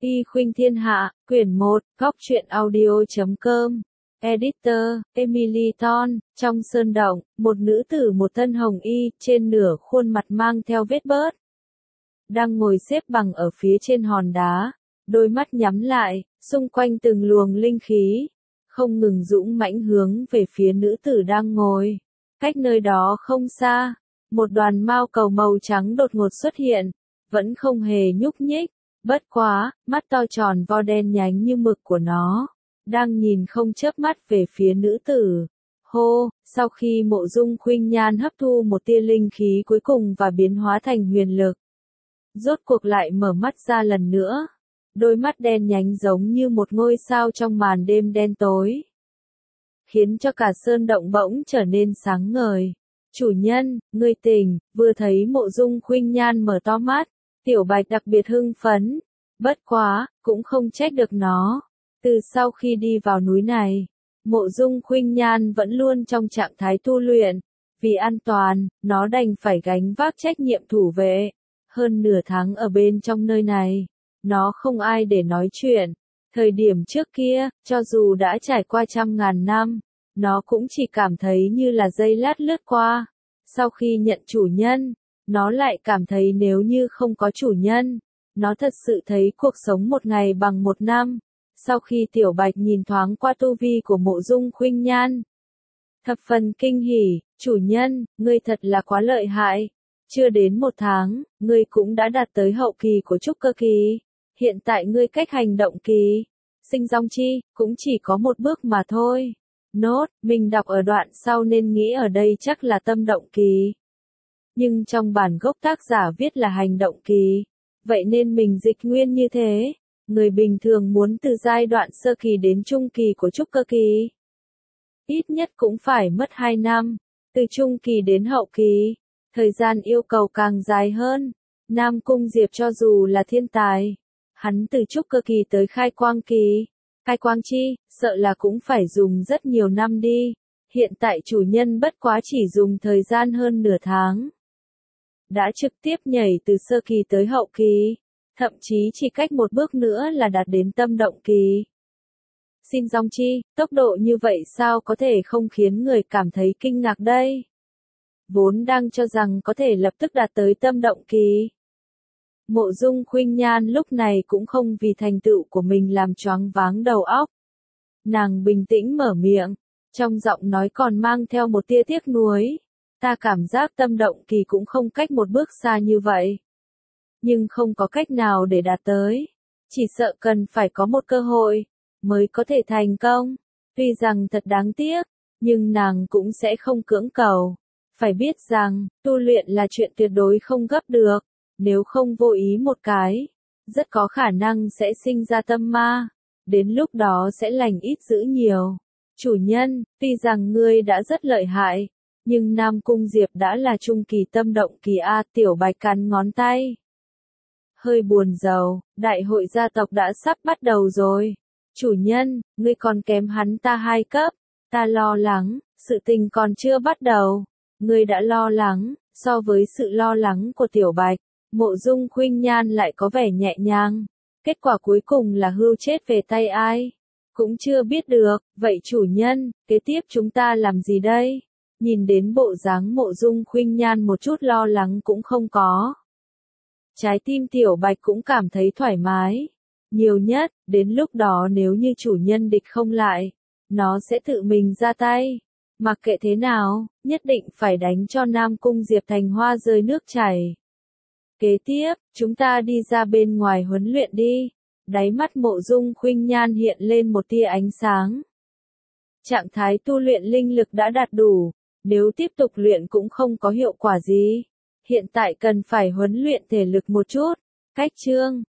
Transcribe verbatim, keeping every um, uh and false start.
Y Khuynh Thiên Hạ, quyển một, góc truyện audio chấm com. Editor, Emily Thorne, trong sơn động, một nữ tử một thân hồng y, trên nửa khuôn mặt mang theo vết bớt. Đang ngồi xếp bằng ở phía trên hòn đá, đôi mắt nhắm lại, xung quanh từng luồng linh khí, không ngừng dũng mãnh hướng về phía nữ tử đang ngồi. Cách nơi đó không xa, một đoàn mao cầu màu trắng đột ngột xuất hiện, vẫn không hề nhúc nhích. Bất quá, mắt to tròn vo đen nhánh như mực của nó, đang nhìn không chớp mắt về phía nữ tử. Hô, sau khi Mộ Dung Khuynh Nhan hấp thu một tia linh khí cuối cùng và biến hóa thành huyền lực, rốt cuộc lại mở mắt ra lần nữa. Đôi mắt đen nhánh giống như một ngôi sao trong màn đêm đen tối, khiến cho cả sơn động bỗng trở nên sáng ngời. Chủ nhân, ngươi tỉnh. Vừa thấy Mộ Dung Khuynh Nhan mở to mắt, Tiểu Bạch đặc biệt hưng phấn. Bất quá, cũng không trách được nó. Từ sau khi đi vào núi này, Mộ Dung Khuynh Nhan vẫn luôn trong trạng thái tu luyện. Vì an toàn, nó đành phải gánh vác trách nhiệm thủ vệ. Hơn nửa tháng ở bên trong nơi này, nó không ai để nói chuyện. Thời điểm trước kia, cho dù đã trải qua trăm ngàn năm, nó cũng chỉ cảm thấy như là giây lát lướt qua. Sau khi nhận chủ nhân, nó lại cảm thấy nếu như không có chủ nhân, nó thật sự thấy cuộc sống một ngày bằng một năm. Sau khi Tiểu Bạch nhìn thoáng qua tu vi của Mộ Dung Khuynh Nhan, thập phần kinh hỉ. Chủ nhân, ngươi thật là quá lợi hại. Chưa đến một tháng, ngươi cũng đã đạt tới hậu kỳ của trúc cơ kỳ. Hiện tại ngươi cách hành động kỳ, sinh dòng chi, cũng chỉ có một bước mà thôi. Nốt, mình đọc ở đoạn sau nên nghĩ ở đây chắc là tâm động kỳ. Nhưng trong bản gốc tác giả viết là hành động kỳ. Vậy nên mình dịch nguyên như thế. Người bình thường muốn từ giai đoạn sơ kỳ đến trung kỳ của trúc cơ kỳ, ít nhất cũng phải mất hai năm. Từ trung kỳ đến hậu kỳ, thời gian yêu cầu càng dài hơn. Nam Cung Diệp cho dù là thiên tài, hắn từ trúc cơ kỳ tới khai quang kỳ, khai quang chi, sợ là cũng phải dùng rất nhiều năm đi. Hiện tại chủ nhân bất quá chỉ dùng thời gian hơn nửa tháng, đã trực tiếp nhảy từ sơ kỳ tới hậu kỳ, thậm chí chỉ cách một bước nữa là đạt đến tâm động kỳ. Xin dòng chi, tốc độ như vậy sao có thể không khiến người cảm thấy kinh ngạc đây? Vốn đang cho rằng có thể lập tức đạt tới tâm động kỳ. Mộ Dung Khuynh Nhan lúc này cũng không vì thành tựu của mình làm choáng váng đầu óc. Nàng bình tĩnh mở miệng, trong giọng nói còn mang theo một tia tiếc nuối. Ta cảm giác tâm động kỳ cũng không cách một bước xa như vậy. Nhưng không có cách nào để đạt tới. Chỉ sợ cần phải có một cơ hội, mới có thể thành công. Tuy rằng thật đáng tiếc, nhưng nàng cũng sẽ không cưỡng cầu. Phải biết rằng, tu luyện là chuyện tuyệt đối không gấp được. Nếu không vô ý một cái, rất có khả năng sẽ sinh ra tâm ma. Đến lúc đó sẽ lành ít dữ nhiều. Chủ nhân, tuy rằng ngươi đã rất lợi hại, nhưng Nam Cung Diệp đã là trung kỳ tâm động kỳ A. Tiểu Bạch cắn ngón tay, hơi buồn rầu. Đại hội gia tộc đã sắp bắt đầu rồi. Chủ nhân, ngươi còn kém hắn ta hai cấp. Ta lo lắng, sự tình còn chưa bắt đầu. Ngươi đã lo lắng. So với sự lo lắng của Tiểu Bạch, Mộ Dung Khuynh Nhan lại có vẻ nhẹ nhàng. Kết quả cuối cùng là hưu chết về tay ai? Cũng chưa biết được. Vậy chủ nhân, kế tiếp chúng ta làm gì đây? Nhìn đến bộ dáng Mộ Dung Khuynh Nhan một chút lo lắng cũng không có. Trái tim Tiểu Bạch cũng cảm thấy thoải mái. Nhiều nhất, đến lúc đó nếu như chủ nhân địch không lại, nó sẽ tự mình ra tay. Mặc kệ thế nào, nhất định phải đánh cho Nam Cung Diệp thành hoa rơi nước chảy. Kế tiếp, chúng ta đi ra bên ngoài huấn luyện đi. Đáy mắt Mộ Dung Khuynh Nhan hiện lên một tia ánh sáng. Trạng thái tu luyện linh lực đã đạt đủ, nếu tiếp tục luyện cũng không có hiệu quả gì. Hiện tại cần phải huấn luyện thể lực một chút. Cách chương